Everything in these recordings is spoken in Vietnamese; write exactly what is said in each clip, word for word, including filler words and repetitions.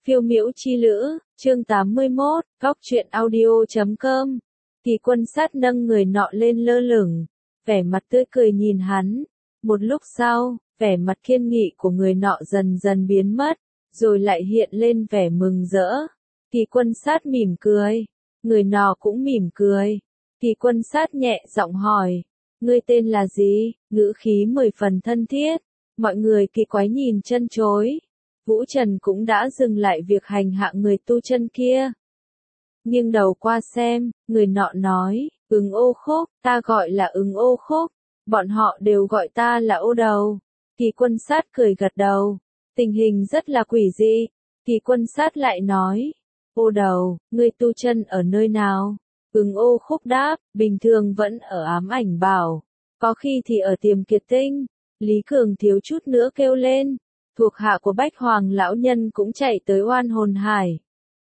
Phiêu miễu chi lữ, chương tám mươi mốt, góc truyện audio chấm com. Kỳ Quân Sát nâng người nọ lên lơ lửng, vẻ mặt tươi cười nhìn hắn. Một lúc sau, vẻ mặt kiên nghị của người nọ dần dần biến mất, rồi lại hiện lên vẻ mừng rỡ. Kỳ Quân Sát mỉm cười, người nọ cũng mỉm cười. Kỳ Quân Sát nhẹ giọng hỏi, ngươi tên là gì? Ngữ khí mười phần thân thiết. Mọi người kỳ quái nhìn chân chối. Vũ Trần cũng đã dừng lại việc hành hạ người tu chân kia. Nghiêng đầu qua xem, người nọ nói, Ứng Ô Khúc, ta gọi là Ứng Ô Khúc, bọn họ đều gọi ta là Ô Đầu. Kỳ Quân Sát cười gật đầu, tình hình rất là quỷ dị. Kỳ Quân Sát lại nói, Ô Đầu, ngươi tu chân ở nơi nào? Ứng Ô Khúc đáp, bình thường vẫn ở Ám Ảnh Bảo, có khi thì ở Tiềm Kiệt Tinh. Lý Cường thiếu chút nữa kêu lên. Thuộc hạ của Bách Hoàng lão nhân cũng chạy tới Oan Hồn Hải.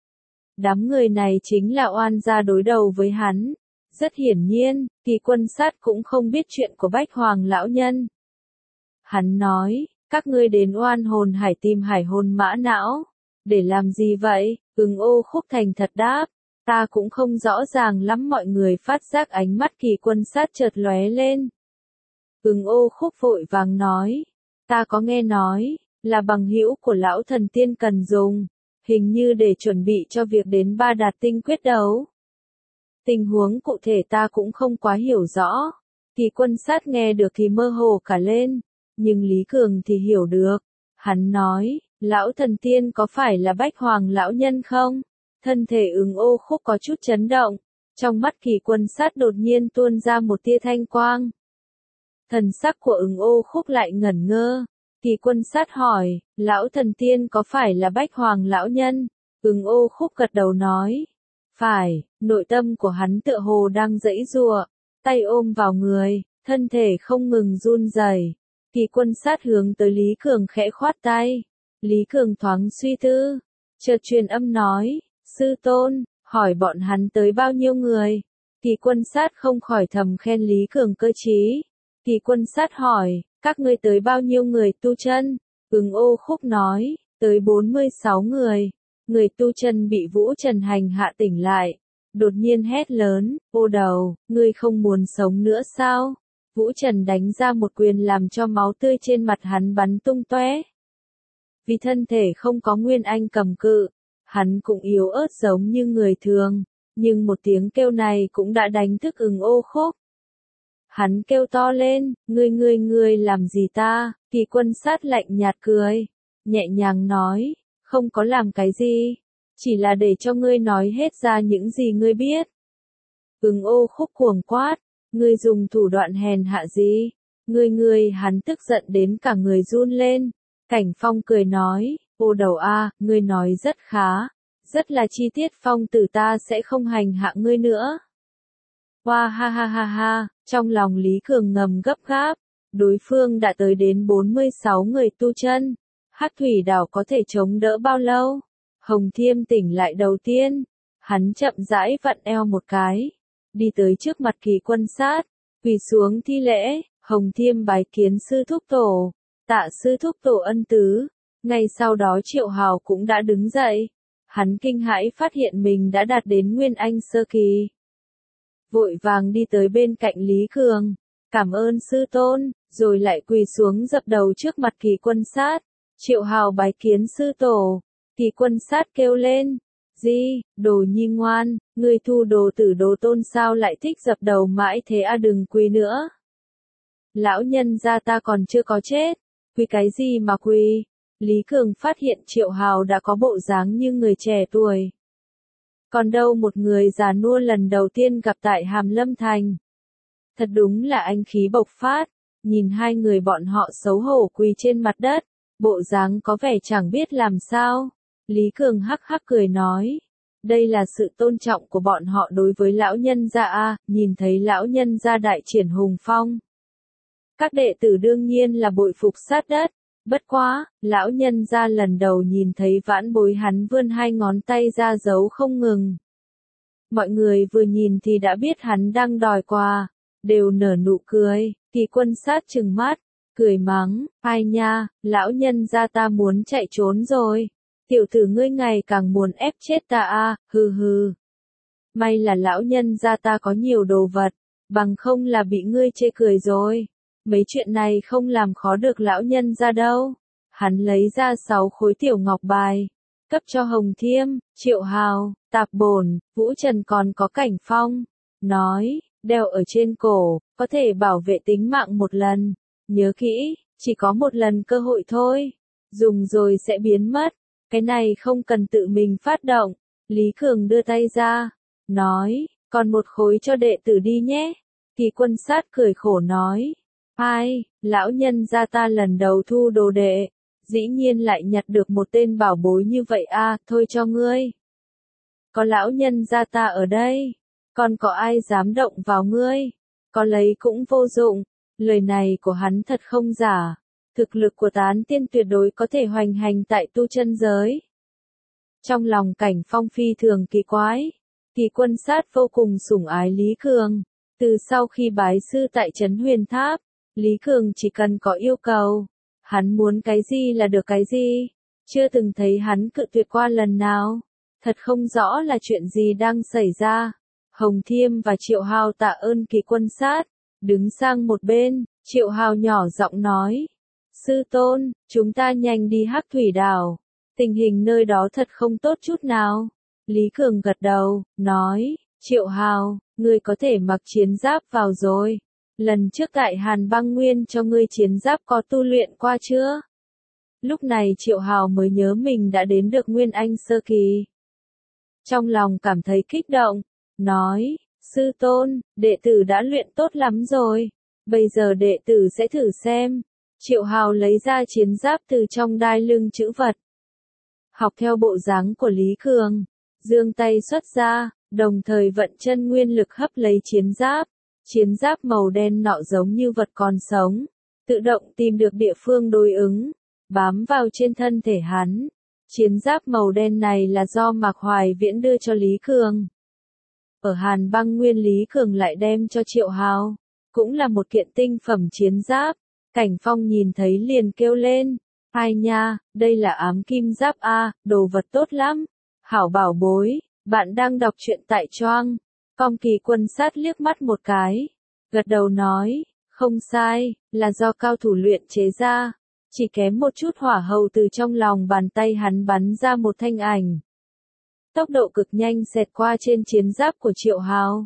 Đám người này chính là oan gia đối đầu với hắn. Rất hiển nhiên, Kỳ Quân Sát cũng không biết chuyện của Bách Hoàng lão nhân. Hắn nói, các ngươi đến Oan Hồn Hải tìm hải hồn mã não. Để làm gì vậy? Ứng Ô Khúc thành thật đáp. Ta cũng không rõ ràng lắm. Mọi người phát giác ánh mắt Kỳ Quân Sát chợt lóe lên. Ứng Ô Khúc vội vàng nói, ta có nghe nói, là bằng hữu của lão thần tiên cần dùng, hình như để chuẩn bị cho việc đến Ba Đạt Tinh quyết đấu. Tình huống cụ thể ta cũng không quá hiểu rõ. Kỳ Quân Sát nghe được thì mơ hồ cả lên, nhưng Lý Cường thì hiểu được. Hắn nói, lão thần tiên có phải là Bách Hoàng lão nhân không? Thân thể Ứng Ô Khúc có chút chấn động, trong mắt Kỳ Quân Sát đột nhiên tuôn ra một tia thanh quang. Thần sắc của Ứng Ô Khúc lại ngẩn ngơ. Kỳ Quân Sát hỏi, lão thần tiên có phải là Bách Hoàng lão nhân? Ứng Ô Khúc gật đầu nói, phải. Nội tâm của hắn tựa hồ đang giãy giụa, tay ôm vào người, thân thể không ngừng run rẩy. Kỳ Quân Sát hướng tới Lý Cường khẽ khoát tay. Lý Cường thoáng suy tư, chợt truyền âm nói, sư tôn, hỏi bọn hắn tới bao nhiêu người? Kỳ Quân Sát không khỏi thầm khen Lý Cường cơ trí. Kỳ Quân Sát hỏi, các ngươi tới bao nhiêu người tu chân? Ứng Ô Khúc nói, tới bốn mươi sáu người. Người tu chân bị Vũ Trần hành hạ tỉnh lại. Đột nhiên hét lớn, Ô Đầu, ngươi không muốn sống nữa sao? Vũ Trần đánh ra một quyền làm cho máu tươi trên mặt hắn bắn tung tóe. Vì thân thể không có nguyên anh cầm cự, hắn cũng yếu ớt giống như người thường. Nhưng một tiếng kêu này cũng đã đánh thức Ứng Ô Khúc. Hắn kêu to lên, ngươi ngươi ngươi làm gì ta? Kỳ Quân Sát lạnh nhạt cười, nhẹ nhàng nói, không có làm cái gì, chỉ là để cho ngươi nói hết ra những gì ngươi biết. Ứng Ô Khúc cuồng quát, ngươi dùng thủ đoạn hèn hạ gì? Ngươi ngươi hắn tức giận đến cả người run lên. Cảnh Phong cười nói, Ô Đầu a, ngươi nói rất khá, rất là chi tiết, phong tử ta sẽ không hành hạ ngươi nữa. Hoa ha ha ha ha, trong lòng Lý Cường ngầm gấp gáp, đối phương đã tới đến bốn mươi sáu người tu chân. Hắc Thủy Đảo có thể chống đỡ bao lâu? Hồng Thiêm tỉnh lại đầu tiên, hắn chậm rãi vặn eo một cái, đi tới trước mặt Kỳ Quân Sát, quỳ xuống thi lễ. Hồng Thiêm bái kiến sư thúc tổ, tạ sư thúc tổ ân tứ. Ngay sau đó Triệu Hào cũng đã đứng dậy, hắn kinh hãi phát hiện mình đã đạt đến Nguyên Anh sơ kỳ. Vội vàng đi tới bên cạnh Lý Cường, cảm ơn sư tôn, rồi lại quỳ xuống dập đầu trước mặt Kỳ Quân Sát. Triệu Hào bái kiến sư tổ. Kỳ Quân Sát kêu lên, gì, đồ nhi ngoan, ngươi thu đồ tử đồ tôn sao lại thích dập đầu mãi thế à, đừng quỳ nữa. Lão nhân gia ta còn chưa có chết, quỳ cái gì mà quỳ? Lý Cường phát hiện Triệu Hào đã có bộ dáng như người trẻ tuổi. Còn đâu một người già nua lần đầu tiên gặp tại Hàm Lâm Thành. Thật đúng là anh khí bộc phát, nhìn hai người bọn họ xấu hổ quỳ trên mặt đất, bộ dáng có vẻ chẳng biết làm sao. Lý Cường hắc hắc cười nói, đây là sự tôn trọng của bọn họ đối với lão nhân gia a, nhìn thấy lão nhân gia đại triển hùng phong. Các đệ tử đương nhiên là bội phục sát đất. Bất quá, lão nhân gia lần đầu nhìn thấy vãn bối hắn vươn hai ngón tay ra giấu không ngừng. Mọi người vừa nhìn thì đã biết hắn đang đòi quà, đều nở nụ cười. Kỳ Quân Sát trừng mắt, cười mắng, ai nha, lão nhân gia ta muốn chạy trốn rồi. Tiểu tử ngươi ngày càng muốn ép chết ta a, hừ hừ. May là lão nhân gia ta có nhiều đồ vật, bằng không là bị ngươi chê cười rồi. Mấy chuyện này không làm khó được lão nhân gia đâu. Hắn lấy ra sáu khối tiểu ngọc bài, cấp cho Hồng Thiêm, Triệu Hào, Tạp Bổn, Vũ Trần còn có Cảnh Phong. Nói, đeo ở trên cổ, có thể bảo vệ tính mạng một lần. Nhớ kỹ, chỉ có một lần cơ hội thôi. Dùng rồi sẽ biến mất. Cái này không cần tự mình phát động. Lý Cường đưa tay ra, nói, còn một khối cho đệ tử đi nhé. Kỳ Quân Sát cười khổ nói, ai, lão nhân gia ta lần đầu thu đồ đệ, dĩ nhiên lại nhặt được một tên bảo bối như vậy a, thôi cho ngươi. Có lão nhân gia ta ở đây, còn có ai dám động vào ngươi, có lấy cũng vô dụng. Lời này của hắn thật không giả, thực lực của tán tiên tuyệt đối có thể hoành hành tại tu chân giới. Trong lòng Cảnh Phong phi thường kỳ quái, Kỳ Quân Sát vô cùng sủng ái Lý Cường. Từ sau khi bái sư tại Trấn Huyền Tháp, Lý Cường chỉ cần có yêu cầu, hắn muốn cái gì là được cái gì, chưa từng thấy hắn cự tuyệt qua lần nào. Thật không rõ là chuyện gì đang xảy ra. Hồng Thiêm và Triệu Hào tạ ơn Kỳ Quân Sát, đứng sang một bên. Triệu Hào nhỏ giọng nói, sư tôn, chúng ta nhanh đi Hắc Thủy Đảo, tình hình nơi đó thật không tốt chút nào. Lý Cường gật đầu, nói, Triệu Hào, ngươi có thể mặc chiến giáp vào rồi. Lần trước tại Hàn Băng Nguyên cho ngươi chiến giáp có tu luyện qua chưa? Lúc này Triệu Hào mới nhớ mình đã đến được Nguyên Anh sơ kỳ. Trong lòng cảm thấy kích động, nói, sư tôn, đệ tử đã luyện tốt lắm rồi. Bây giờ đệ tử sẽ thử xem. Triệu Hào lấy ra chiến giáp từ trong đai lưng chữ vật. Học theo bộ dáng của Lý Cường, giương tay xuất ra, đồng thời vận chân nguyên lực hấp lấy chiến giáp. Chiến giáp màu đen nọ giống như vật còn sống, tự động tìm được địa phương đối ứng, bám vào trên thân thể hắn. Chiến giáp màu đen này là do Mạc Hoài Viễn đưa cho Lý Cường. Ở Hàn Băng Nguyên Lý Cường lại đem cho Triệu Hào, cũng là một kiện tinh phẩm chiến giáp. Cảnh Phong nhìn thấy liền kêu lên, ai nha, đây là ám kim giáp a, đồ vật tốt lắm. Hảo bảo bối, bạn đang đọc truyện tại Choang. Phong Kỳ Quân Sát liếc mắt một cái, gật đầu nói, không sai, là do cao thủ luyện chế ra. Chỉ kém một chút hỏa hầu từ trong lòng bàn tay hắn bắn ra một thanh ảnh. Tốc độ cực nhanh xẹt qua trên chiến giáp của Triệu Hào.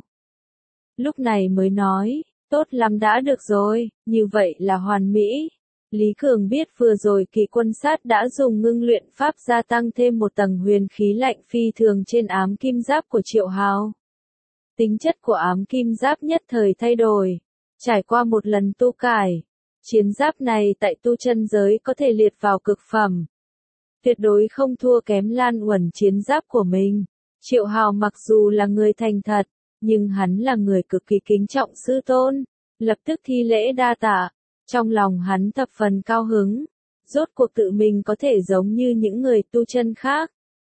Lúc này mới nói, tốt lắm đã được rồi, như vậy là hoàn mỹ. Lý Cường biết vừa rồi Kỳ Quân Sát đã dùng ngưng luyện pháp gia tăng thêm một tầng huyền khí lạnh phi thường trên ám kim giáp của Triệu Hào. Tính chất của ám kim giáp nhất thời thay đổi. Trải qua một lần tu cải, chiến giáp này tại tu chân giới có thể liệt vào cực phẩm. Tuyệt đối không thua kém Lan Uẩn chiến giáp của mình. Triệu Hào mặc dù là người thành thật, nhưng hắn là người cực kỳ kính trọng sư tôn. Lập tức thi lễ đa tạ. Trong lòng hắn thập phần cao hứng. Rốt cuộc tự mình có thể giống như những người tu chân khác.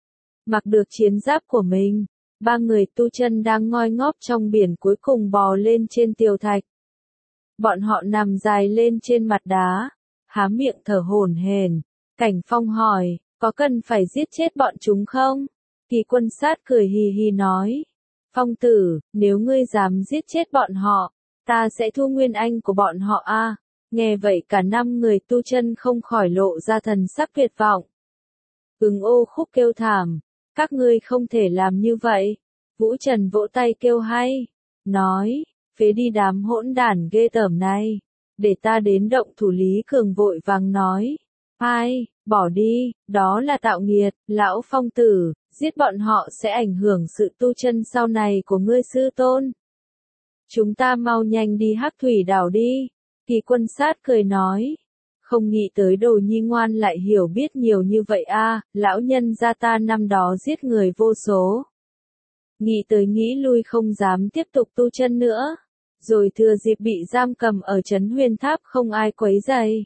Mặc được chiến giáp của mình. Ba người tu chân đang ngoi ngóp trong biển cuối cùng bò lên trên tiều thạch. Bọn họ nằm dài lên trên mặt đá, há miệng thở hổn hển. Cảnh Phong hỏi, có cần phải giết chết bọn chúng không? Kỳ Quân Sát cười hì hì nói, Phong tử, nếu ngươi dám giết chết bọn họ, ta sẽ thu nguyên anh của bọn họ a. Nghe vậy cả năm người tu chân không khỏi lộ ra thần sắc tuyệt vọng. Ưng ô khúc kêu thảm. Các ngươi không thể làm như vậy. Vũ Trần vỗ tay kêu hay. Nói, phế đi đám hỗn đản ghê tởm này. Để ta đến động thủ. Lý Cường vội vàng nói. Ai, bỏ đi, đó là tạo nghiệt, lão Phong tử, giết bọn họ sẽ ảnh hưởng sự tu chân sau này của ngươi sư tôn. Chúng ta mau nhanh đi Hắc Thủy Đảo đi. Kỳ Quân Sát cười nói. Không nghĩ tới Đồ Nhi ngoan lại hiểu biết nhiều như vậy a, lão nhân gia ta năm đó giết người vô số. Nghĩ tới nghĩ lui không dám tiếp tục tu chân nữa. Rồi thừa dịp bị giam cầm ở Trấn Huyền Tháp không ai quấy rầy.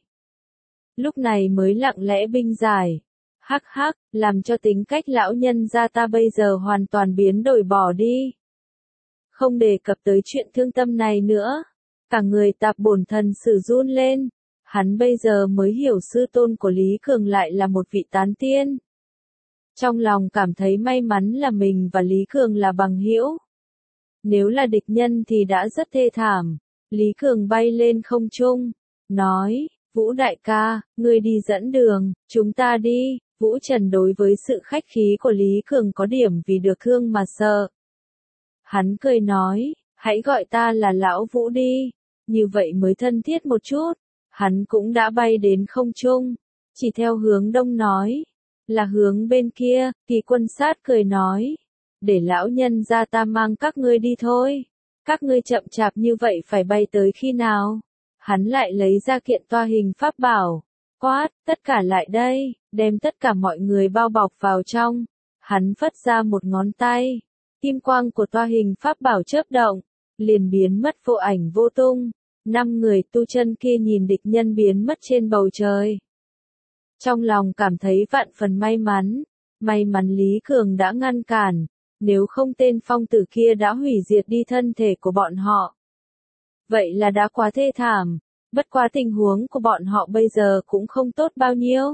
Lúc này mới lặng lẽ binh giải. Hắc hắc, làm cho tính cách lão nhân gia ta bây giờ hoàn toàn biến đổi bỏ đi. Không đề cập tới chuyện thương tâm này nữa. Cả người Tạp Bổn thần sử run lên. Hắn bây giờ mới hiểu sư tôn của Lý Cường lại là một vị tán tiên. Trong lòng cảm thấy may mắn là mình và Lý Cường là bằng hữu. Nếu là địch nhân thì đã rất thê thảm. Lý Cường bay lên không trung, nói, Vũ đại ca, ngươi đi dẫn đường, chúng ta đi. Vũ Trần đối với sự khách khí của Lý Cường có điểm vì được thương mà sợ. Hắn cười nói, hãy gọi ta là Lão Vũ đi, như vậy mới thân thiết một chút. Hắn cũng đã bay đến không trung, chỉ theo hướng đông nói, là hướng bên kia. Kỳ Quân Sát cười nói, để lão nhân ra ta mang các ngươi đi thôi. Các ngươi chậm chạp như vậy phải bay tới khi nào? Hắn lại lấy ra kiện toa hình pháp bảo, quát, tất cả lại đây, đem tất cả mọi người bao bọc vào trong. Hắn phất ra một ngón tay, kim quang của toa hình pháp bảo chớp động, liền biến mất vô ảnh vô tung. Năm người tu chân kia nhìn địch nhân biến mất trên bầu trời. Trong lòng cảm thấy vạn phần may mắn, may mắn Lý Cường đã ngăn cản, nếu không tên phong tử kia đã hủy diệt đi thân thể của bọn họ. Vậy là đã quá thê thảm, bất quá tình huống của bọn họ bây giờ cũng không tốt bao nhiêu.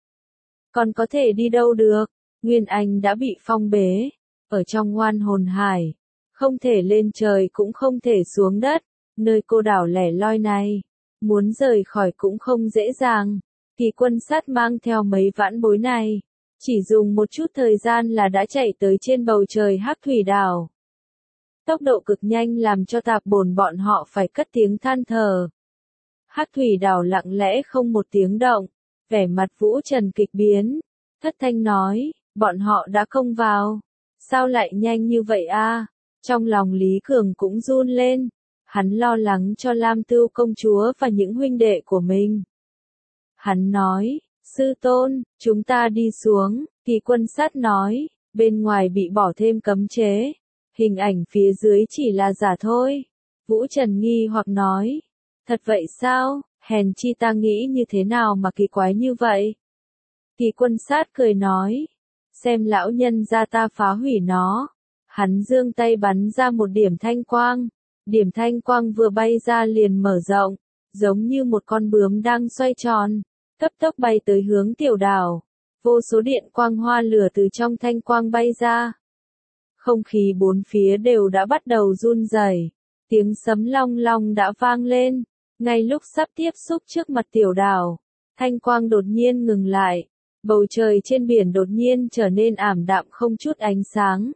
Còn có thể đi đâu được, Nguyên Anh đã bị phong bế, ở trong Oan Hồn Hải, không thể lên trời cũng không thể xuống đất, nơi cô đảo lẻ loi này, muốn rời khỏi cũng không dễ dàng. Kỳ Quân Sát mang theo mấy vãn bối này, chỉ dùng một chút thời gian là đã chạy tới trên bầu trời Hắc Thủy Đảo. Tốc độ cực nhanh làm cho Tạp Bồn bọn họ phải cất tiếng than thở. Hắc Thủy Đảo lặng lẽ không một tiếng động, vẻ mặt Vũ Trần kịch biến, thất thanh nói, bọn họ đã công vào, sao lại nhanh như vậy a? Trong lòng Lý Cường cũng run lên, hắn lo lắng cho Lam Tưu công chúa và những huynh đệ của mình. Hắn nói, sư tôn, chúng ta đi xuống. Kỳ Quân Sát nói, bên ngoài bị bỏ thêm cấm chế, hình ảnh phía dưới chỉ là giả thôi. Vũ Trần nghi hoặc nói, thật vậy sao, hèn chi ta nghĩ như thế nào mà kỳ quái như vậy. Kỳ Quân Sát cười nói, xem lão nhân ra ta phá hủy nó. Hắn giương tay bắn ra một điểm thanh quang, điểm thanh quang vừa bay ra liền mở rộng, giống như một con bướm đang xoay tròn, cấp tốc bay tới hướng tiểu đảo. Vô số điện quang hoa lửa từ trong thanh quang bay ra. Không khí bốn phía đều đã bắt đầu run rẩy, tiếng sấm long long đã vang lên. Ngay lúc sắp tiếp xúc trước mặt tiểu đảo, thanh quang đột nhiên ngừng lại, bầu trời trên biển đột nhiên trở nên ảm đạm không chút ánh sáng.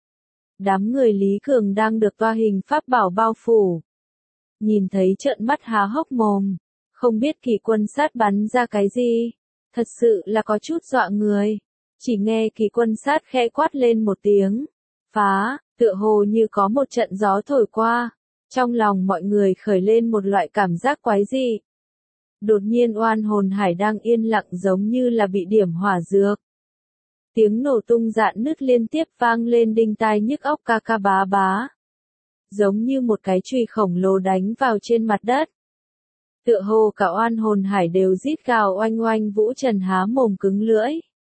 Đám người Lý Cường đang được toa hình pháp bảo bao phủ, nhìn thấy trợn mắt há hốc mồm, không biết Kỳ Quân Sát bắn ra cái gì, thật sự là có chút dọa người. Chỉ nghe Kỳ Quân Sát khẽ quát lên một tiếng, phá, tựa hồ như có một trận gió thổi qua, trong lòng mọi người khởi lên một loại cảm giác quái dị. Đột nhiên Oan Hồn Hải đang yên lặng giống như là bị điểm hỏa dược. Tiếng nổ tung rạn nứt liên tiếp vang lên đinh tai nhức óc ca ca bá bá. Giống như một cái chùy khổng lồ đánh vào trên mặt đất. Tựa hồ cả Oan Hồn Hải đều rít gào oanh oanh. Vũ Trần há mồm cứng lưỡi.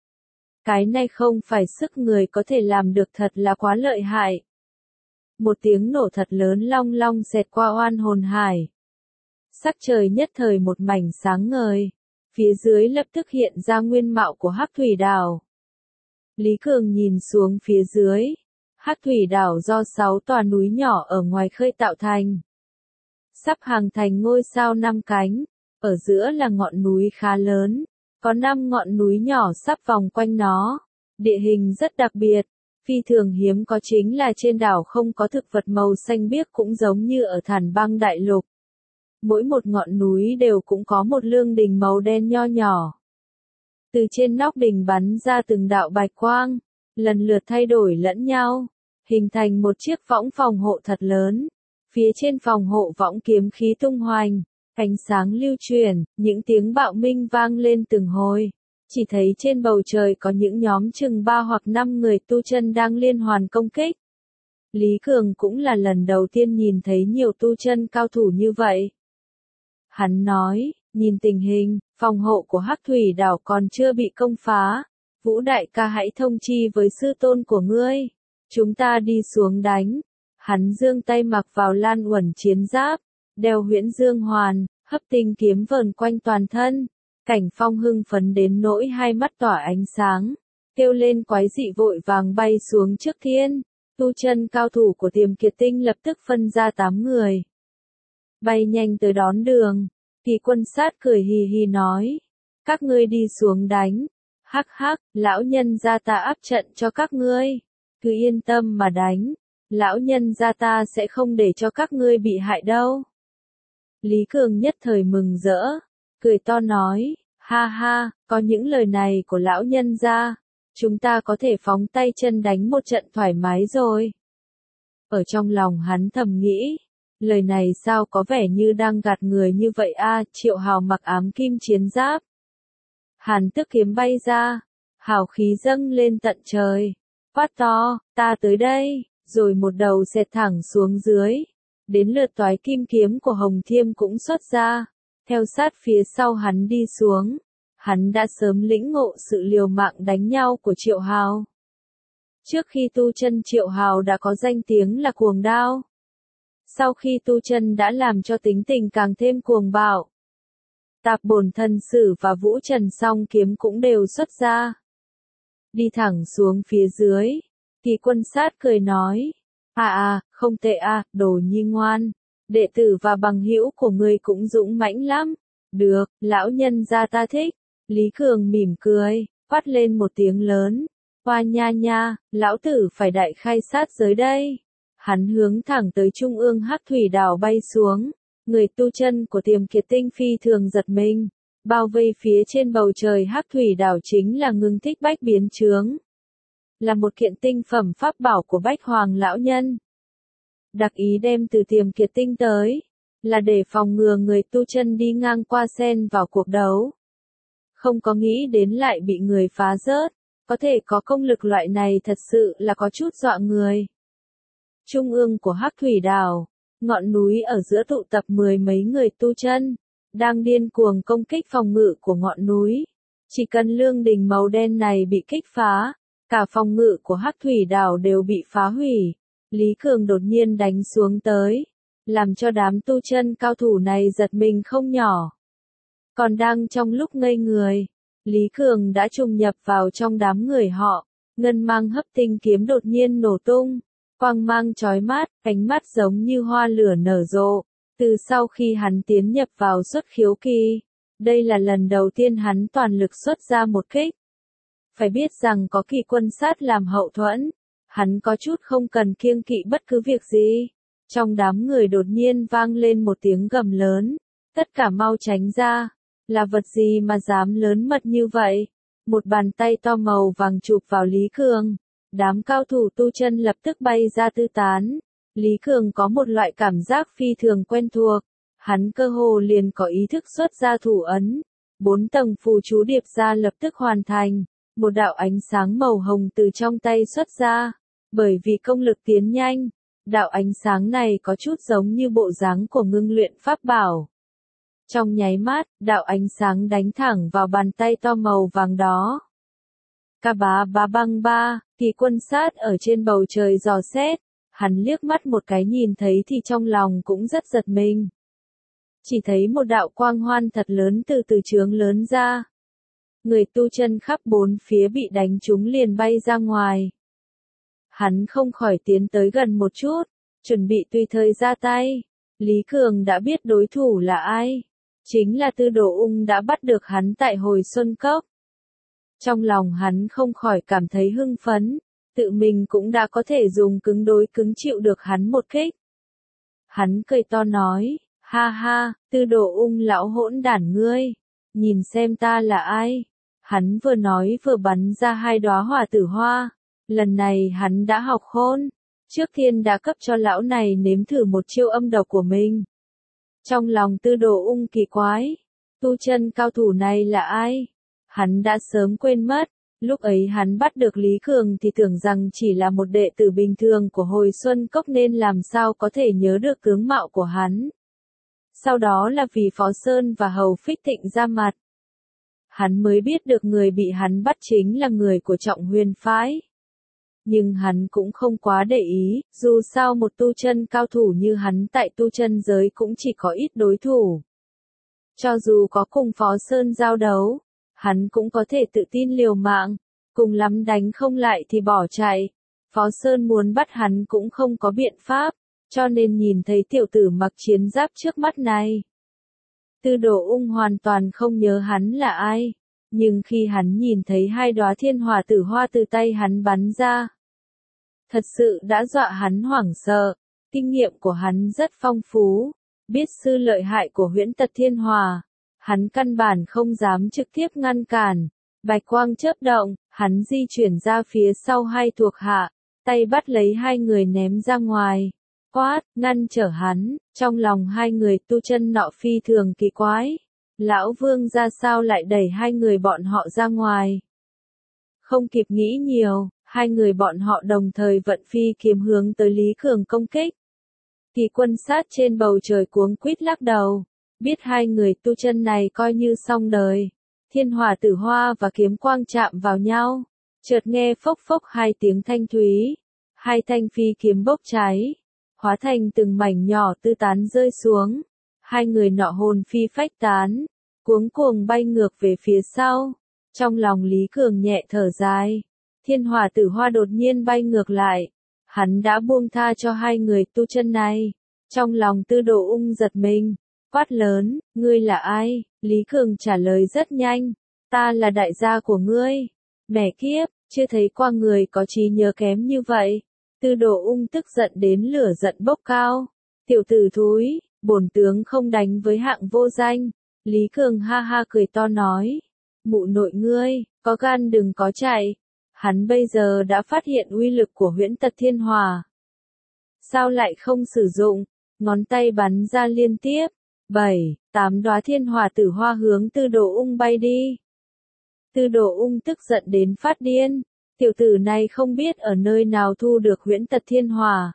Cái này không phải sức người có thể làm được, thật là quá lợi hại. Một tiếng nổ thật lớn long long xẹt qua Oan Hồn Hải. Sắc trời nhất thời một mảnh sáng ngời. Phía dưới lập tức hiện ra nguyên mạo của Hắc Thủy Đảo. Lý Cường nhìn xuống phía dưới. Hắc Thủy Đảo do sáu tòa núi nhỏ ở ngoài khơi tạo thành. Sắp hàng thành ngôi sao năm cánh. Ở giữa là ngọn núi khá lớn. Có năm ngọn núi nhỏ sắp vòng quanh nó. Địa hình rất đặc biệt. Phi thường hiếm có chính là trên đảo không có thực vật màu xanh biếc, cũng giống như ở Thản Băng Đại Lục. Mỗi một ngọn núi đều cũng có một lương đình màu đen nho nhỏ. Từ trên nóc đình bắn ra từng đạo bạch quang, lần lượt thay đổi lẫn nhau, hình thành một chiếc võng phòng hộ thật lớn. Phía trên phòng hộ võng kiếm khí tung hoành, ánh sáng lưu truyền, những tiếng bạo minh vang lên từng hồi. Chỉ thấy trên bầu trời có những nhóm chừng ba hoặc năm người tu chân đang liên hoàn công kích. Lý Cường cũng là lần đầu tiên nhìn thấy nhiều tu chân cao thủ như vậy. Hắn nói, nhìn tình hình, phòng hộ của Hắc Thủy Đảo còn chưa bị công phá. Vũ đại ca hãy thông chi với sư tôn của ngươi. Chúng ta đi xuống đánh. Hắn giương tay mặc vào lan uẩn chiến giáp, đeo huyễn dương hoàn, hấp tinh kiếm vờn quanh toàn thân. Cảnh Phong hưng phấn đến nỗi hai mắt tỏa ánh sáng. kêu lên quái dị vội vàng bay xuống trước thiên. Tu chân cao thủ của Tiềm Kiệt Tinh lập tức phân ra tám người. Bay nhanh tới đón đường. Kỳ Quân Sát cười hì hì nói. Các ngươi đi xuống đánh. Hắc hắc, lão nhân gia ta áp trận cho các ngươi. Cứ yên tâm mà đánh. Lão nhân gia ta sẽ không để cho các ngươi bị hại đâu. Lý Cường nhất thời mừng rỡ. Cười to nói. Ha ha, có những lời này của lão nhân gia. Chúng ta có thể phóng tay chân đánh một trận thoải mái rồi. Ở trong lòng hắn thầm nghĩ. Lời này sao có vẻ như đang gạt người như vậy a? Triệu Hào mặc ám kim chiến giáp. Hàn Tước kiếm bay ra. Hào khí dâng lên tận trời. Quát to, ta tới đây. Rồi một đầu xẹt thẳng xuống dưới. Đến lượt toái kim kiếm của Hồng Thiêm cũng xuất ra. Theo sát phía sau hắn đi xuống. Hắn đã sớm lĩnh ngộ sự liều mạng đánh nhau của Triệu Hào. Trước khi tu chân Triệu Hào đã có danh tiếng là cuồng đao. Sau khi tu chân đã làm cho tính tình càng thêm cuồng bạo. Tạp Bổn Thần Sử và Vũ Trần Song kiếm cũng đều xuất ra. Đi thẳng xuống phía dưới. Kỳ Quân Sát cười nói. À à, không tệ à, đồ nhi ngoan. Đệ tử và bằng hữu của ngươi cũng dũng mãnh lắm. Được, lão nhân gia ta thích. Lý Cường mỉm cười, quát lên một tiếng lớn. Hoa nha nha, lão tử phải đại khai sát giới đây. Hắn hướng thẳng tới trung ương Hắc Thủy Đảo bay xuống. Người tu chân của Tiềm Kiệt Tinh phi thường giật mình. Bao vây phía trên bầu trời Hắc Thủy Đảo chính là Ngưng Thích Bách Biến Chướng. Là một kiện tinh phẩm pháp bảo của Bách Hoàng lão nhân. Đặc ý đem từ Tiềm Kiệt Tinh tới. Là để phòng ngừa người tu chân đi ngang qua xen vào cuộc đấu. Không có nghĩ đến lại bị người phá rớt. Có thể có công lực loại này thật sự là có chút dọa người. Trung ương của Hắc Thủy Đảo, ngọn núi ở giữa tụ tập mười mấy người tu chân, đang điên cuồng công kích phòng ngự của ngọn núi. Chỉ cần lương đình màu đen này bị kích phá, cả phòng ngự của Hắc Thủy Đảo đều bị phá hủy. Lý Cường đột nhiên đánh xuống tới, làm cho đám tu chân cao thủ này giật mình không nhỏ. Còn đang trong lúc ngây người, Lý Cường đã trùng nhập vào trong đám người họ. Ngân mang hấp tinh kiếm đột nhiên nổ tung, quang mang chói mắt, ánh mắt giống như hoa lửa nở rộ. Từ sau khi hắn tiến nhập vào xuất khiếu kỳ, đây là lần đầu tiên hắn toàn lực xuất ra một kích. Phải biết rằng có Kỳ Quân Sát làm hậu thuẫn, hắn có chút không cần kiêng kỵ bất cứ việc gì. Trong đám người đột nhiên vang lên một tiếng gầm lớn, tất cả mau tránh ra. Là vật gì mà dám lớn mật như vậy? Một bàn tay to màu vàng chụp vào Lý Cường. Đám cao thủ tu chân lập tức bay ra tứ tán. Lý Cường có một loại cảm giác phi thường quen thuộc. Hắn cơ hồ liền có ý thức xuất ra thủ ấn. Bốn tầng phù chú điệp ra lập tức hoàn thành. Một đạo ánh sáng màu hồng từ trong tay xuất ra. Bởi vì công lực tiến nhanh, đạo ánh sáng này có chút giống như bộ dáng của ngưng luyện pháp bảo. Trong nháy mắt, đạo ánh sáng đánh thẳng vào bàn tay to màu vàng đó. Ca bá bá băng ba, Kỳ Quân Sát ở trên bầu trời dò xét. Hắn liếc mắt một cái nhìn thấy thì trong lòng cũng rất giật mình. Chỉ thấy một đạo quang hoan thật lớn từ từ trướng lớn ra. Người tu chân khắp bốn phía bị đánh trúng liền bay ra ngoài. Hắn không khỏi tiến tới gần một chút, chuẩn bị tùy thời ra tay. Lý Cường đã biết đối thủ là ai. Chính là Tư Đồ Ung đã bắt được hắn tại Hồi Xuân Cốc. Trong lòng hắn không khỏi cảm thấy hưng phấn, tự mình cũng đã có thể dùng cứng đối cứng chịu được hắn một kích. Hắn cười to nói, ha ha, Tư Đồ Ung lão hỗn đản ngươi, nhìn xem ta là ai. Hắn vừa nói vừa bắn ra hai đóa hỏa tử hoa. Lần này hắn đã học khôn, trước thiên đã cấp cho lão này nếm thử một chiêu âm độc của mình. Trong lòng Tư Đồ Ung kỳ quái, tu chân cao thủ này là ai? Hắn đã sớm quên mất, lúc ấy hắn bắt được Lý Cường thì tưởng rằng chỉ là một đệ tử bình thường của Hồi Xuân Cốc nên làm sao có thể nhớ được tướng mạo của hắn. Sau đó là vì Phó Sơn và Hầu Phích Thịnh ra mặt. Hắn mới biết được người bị hắn bắt chính là người của Trọng Huyền phái. Nhưng hắn cũng không quá để ý, dù sao một tu chân cao thủ như hắn tại tu chân giới cũng chỉ có ít đối thủ. Cho dù có cùng Phó Sơn giao đấu, hắn cũng có thể tự tin liều mạng, cùng lắm đánh không lại thì bỏ chạy. Phó Sơn muốn bắt hắn cũng không có biện pháp, cho nên nhìn thấy tiểu tử mặc chiến giáp trước mắt này. Tư Đồ Ung hoàn toàn không nhớ hắn là ai, nhưng khi hắn nhìn thấy hai đóa thiên hỏa tử hoa từ tay hắn bắn ra, thật sự đã dọa hắn hoảng sợ. Kinh nghiệm của hắn rất phong phú, biết sư lợi hại của huyễn tật thiên hỏa, hắn căn bản không dám trực tiếp ngăn cản. Bạch quang chớp động, hắn di chuyển ra phía sau hai thuộc hạ, tay bắt lấy hai người ném ra ngoài. Quát, ngăn trở hắn, trong lòng hai người tu chân nọ phi thường kỳ quái. Lão Vương ra sao lại đẩy hai người bọn họ ra ngoài? Không kịp nghĩ nhiều, hai người bọn họ đồng thời vận phi kiếm hướng tới Lý Cường công kích. Kỳ Quân Sát trên bầu trời cuống quýt lắc đầu, biết hai người tu chân này coi như xong đời. Thiên hỏa tử hoa và kiếm quang chạm vào nhau, chợt nghe phốc phốc hai tiếng thanh thúy, hai thanh phi kiếm bốc cháy, hóa thành từng mảnh nhỏ tư tán rơi xuống. Hai người nọ hồn phi phách tán, cuống cuồng bay ngược về phía sau. Trong lòng Lý Cường nhẹ thở dài, thiên hỏa tử hoa đột nhiên bay ngược lại, hắn đã buông tha cho hai người tu chân này. Trong lòng Tư Đồ Ung giật mình, quát lớn, ngươi là ai? Lý Cường trả lời rất nhanh, ta là đại gia của ngươi. Mẹ kiếp, chưa thấy qua người có trí nhớ kém như vậy. Tư Đồ Ung tức giận đến lửa giận bốc cao, tiểu tử thúi, bổn tướng không đánh với hạng vô danh. Lý Cường ha ha cười to nói, mụ nội ngươi, có gan đừng có chạy. Hắn bây giờ đã phát hiện uy lực của huyễn tật thiên hỏa. Sao lại không sử dụng? Ngón tay bắn ra liên tiếp, bảy, tám đóa thiên hỏa tử hoa hướng Tư Đồ Ung bay đi. Tư Đồ Ung tức giận đến phát điên, tiểu tử này không biết ở nơi nào thu được huyễn tật thiên hỏa.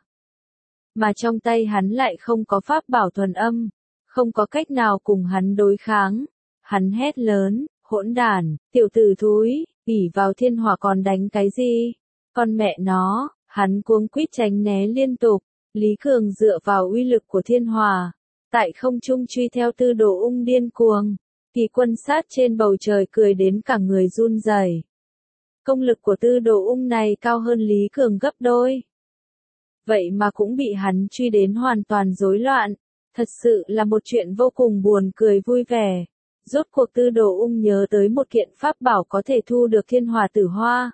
Mà trong tay hắn lại không có pháp bảo thuần âm, không có cách nào cùng hắn đối kháng. Hắn hét lớn, hỗn đản, tiểu tử thúi, ỷ vào thiên hỏa còn đánh cái gì? Con mẹ nó, hắn cuống quýt tránh né liên tục. Lý Cường dựa vào uy lực của thiên hỏa, tại không trung truy theo Tư Đồ Ung điên cuồng. Kỳ Quân Sát trên bầu trời cười đến cả người run rẩy. Công lực của Tư Đồ Ung này cao hơn Lý Cường gấp đôi. Vậy mà cũng bị hắn truy đến hoàn toàn rối loạn. Thật sự là một chuyện vô cùng buồn cười vui vẻ. Rốt cuộc Tư Đồ Ung nhớ tới một kiện pháp bảo có thể thu được thiên hỏa tử hoa.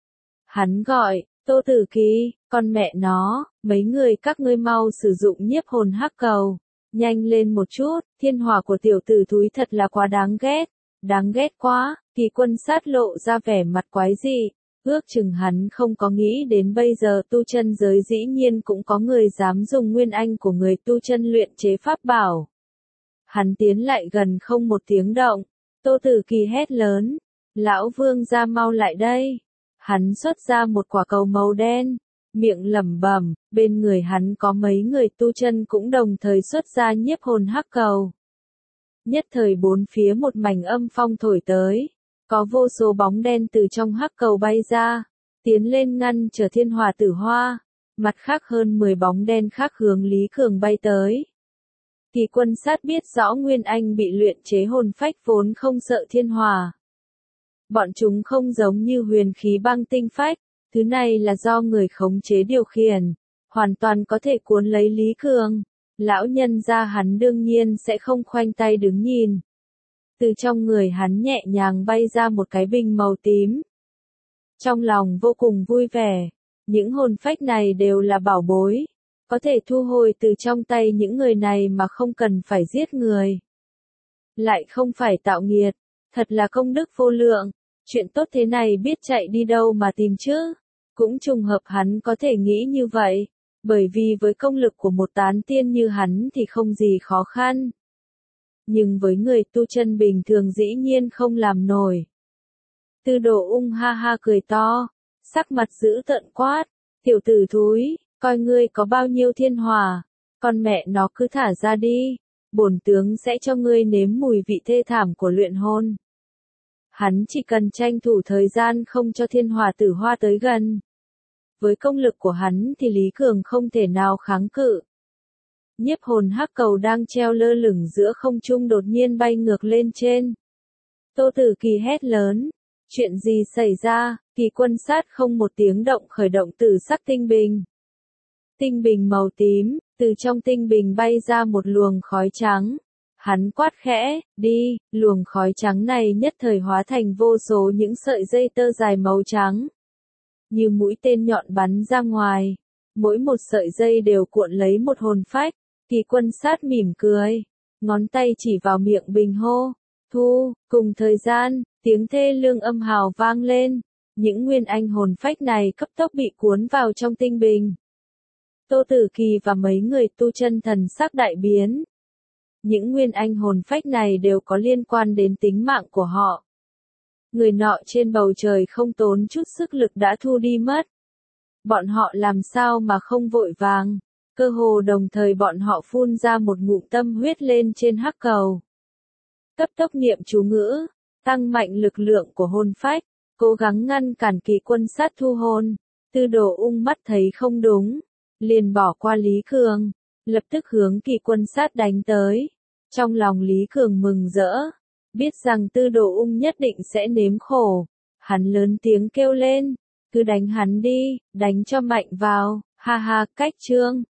Hắn gọi, Tô Tử Kỳ, con mẹ nó, mấy người các ngươi mau sử dụng nhiếp hồn hắc cầu. Nhanh lên một chút, thiên hỏa của tiểu tử thúi thật là quá đáng ghét. Đáng ghét quá. Kỳ Quân Sát lộ ra vẻ mặt quái dị. Ước chừng hắn không có nghĩ đến bây giờ tu chân giới dĩ nhiên cũng có người dám dùng nguyên anh của người tu chân luyện chế pháp bảo. Hắn tiến lại gần không một tiếng động. Tô Tử Kỳ hét lớn, lão Vương ra mau lại đây. Hắn xuất ra một quả cầu màu đen, miệng lẩm bẩm, bên người hắn có mấy người tu chân cũng đồng thời xuất ra nhiếp hồn hắc cầu. Nhất thời bốn phía một mảnh âm phong thổi tới, có vô số bóng đen từ trong hắc cầu bay ra, tiến lên ngăn trở thiên hỏa tử hoa. Mặt khác hơn mười bóng đen khác hướng Lý Cường bay tới. Kỳ Quân Sát biết rõ Nguyên Anh bị luyện chế hồn phách vốn không sợ thiên hỏa. Bọn chúng không giống như huyền khí băng tinh phách, thứ này là do người khống chế điều khiển, hoàn toàn có thể cuốn lấy Lý Cường. Lão nhân gia hắn đương nhiên sẽ không khoanh tay đứng nhìn. Từ trong người hắn nhẹ nhàng bay ra một cái bình màu tím. Trong lòng vô cùng vui vẻ, những hồn phách này đều là bảo bối, có thể thu hồi từ trong tay những người này mà không cần phải giết người. Lại không phải tạo nghiệt, thật là công đức vô lượng, chuyện tốt thế này biết chạy đi đâu mà tìm chứ. Cũng trùng hợp hắn có thể nghĩ như vậy, bởi vì với công lực của một tán tiên như hắn thì không gì khó khăn. Nhưng với người tu chân bình thường dĩ nhiên không làm nổi. Tư Đồ Ung ha ha cười to, sắc mặt dữ tợn quát, tiểu tử thúi, coi ngươi có bao nhiêu thiên hỏa, con mẹ nó cứ thả ra đi, bổn tướng sẽ cho ngươi nếm mùi vị thê thảm của luyện hồn. Hắn chỉ cần tranh thủ thời gian không cho thiên hỏa tử hoa tới gần. Với công lực của hắn thì Lý Cường không thể nào kháng cự. Nhiếp hồn hắc cầu đang treo lơ lửng giữa không trung đột nhiên bay ngược lên trên. Tô Tử Kỳ hét lớn, Chuyện gì xảy ra? Kỳ Quân Sát không một tiếng động khởi động tử sắc tinh bình. Tinh bình màu tím, từ trong tinh bình bay ra một luồng khói trắng. Hắn quát khẽ, đi, luồng khói trắng này nhất thời hóa thành vô số những sợi dây tơ dài màu trắng. Như mũi tên nhọn bắn ra ngoài, mỗi một sợi dây đều cuộn lấy một hồn phách. Kỳ Quân Sát mỉm cười, ngón tay chỉ vào miệng bình hô, thu, cùng thời gian, tiếng thê lương âm hào vang lên, những nguyên anh hồn phách này cấp tốc bị cuốn vào trong tinh bình. Tô Tử Kỳ và mấy người tu chân thần sắc đại biến. Những nguyên anh hồn phách này đều có liên quan đến tính mạng của họ. Người nọ trên bầu trời không tốn chút sức lực đã thu đi mất. Bọn họ làm sao mà không vội vàng, cơ hồ đồng thời bọn họ phun ra một ngụm tâm huyết lên trên hắc cầu. Cấp tốc niệm chú ngữ, tăng mạnh lực lượng của hồn phách, cố gắng ngăn cản Kỳ Quân Sát thu hồn. Tư Đồ Ung mắt thấy không đúng, liền bỏ qua Lý Cường, lập tức hướng Kỳ Quân Sát đánh tới. Trong lòng Lý Cường mừng rỡ, biết rằng Tư Đồ Ung nhất định sẽ nếm khổ. Hắn lớn tiếng kêu lên, cứ đánh hắn đi, đánh cho mạnh vào, ha ha, cách chương.